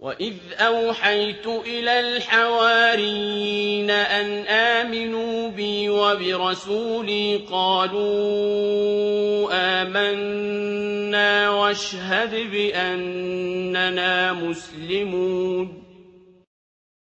وَإِذْ أَوْحَيْتُ إِلَى الْحَوَارِيِّينَ أَنْ آمِنُوا بِي وَبِرَسُولِي قَالُوا آمَنَّا وَاشْهَدْ بِأَنَّنَا مُسْلِمُونَ